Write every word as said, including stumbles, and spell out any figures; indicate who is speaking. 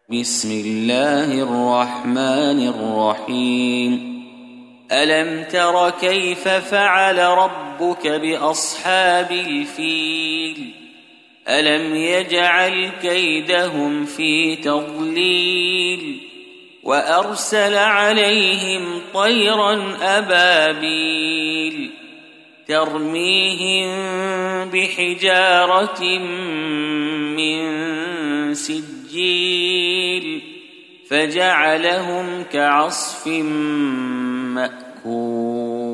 Speaker 1: بسم الله الرحمن الرحيم ألم تر كيف فعل ربك بأصحاب الفيل ألم يجعل كيدهم في تضليل وأرسل عليهم طيرا أبابيل ترميهم بحجارة من سجيل فجعلهم كعصف مأكول.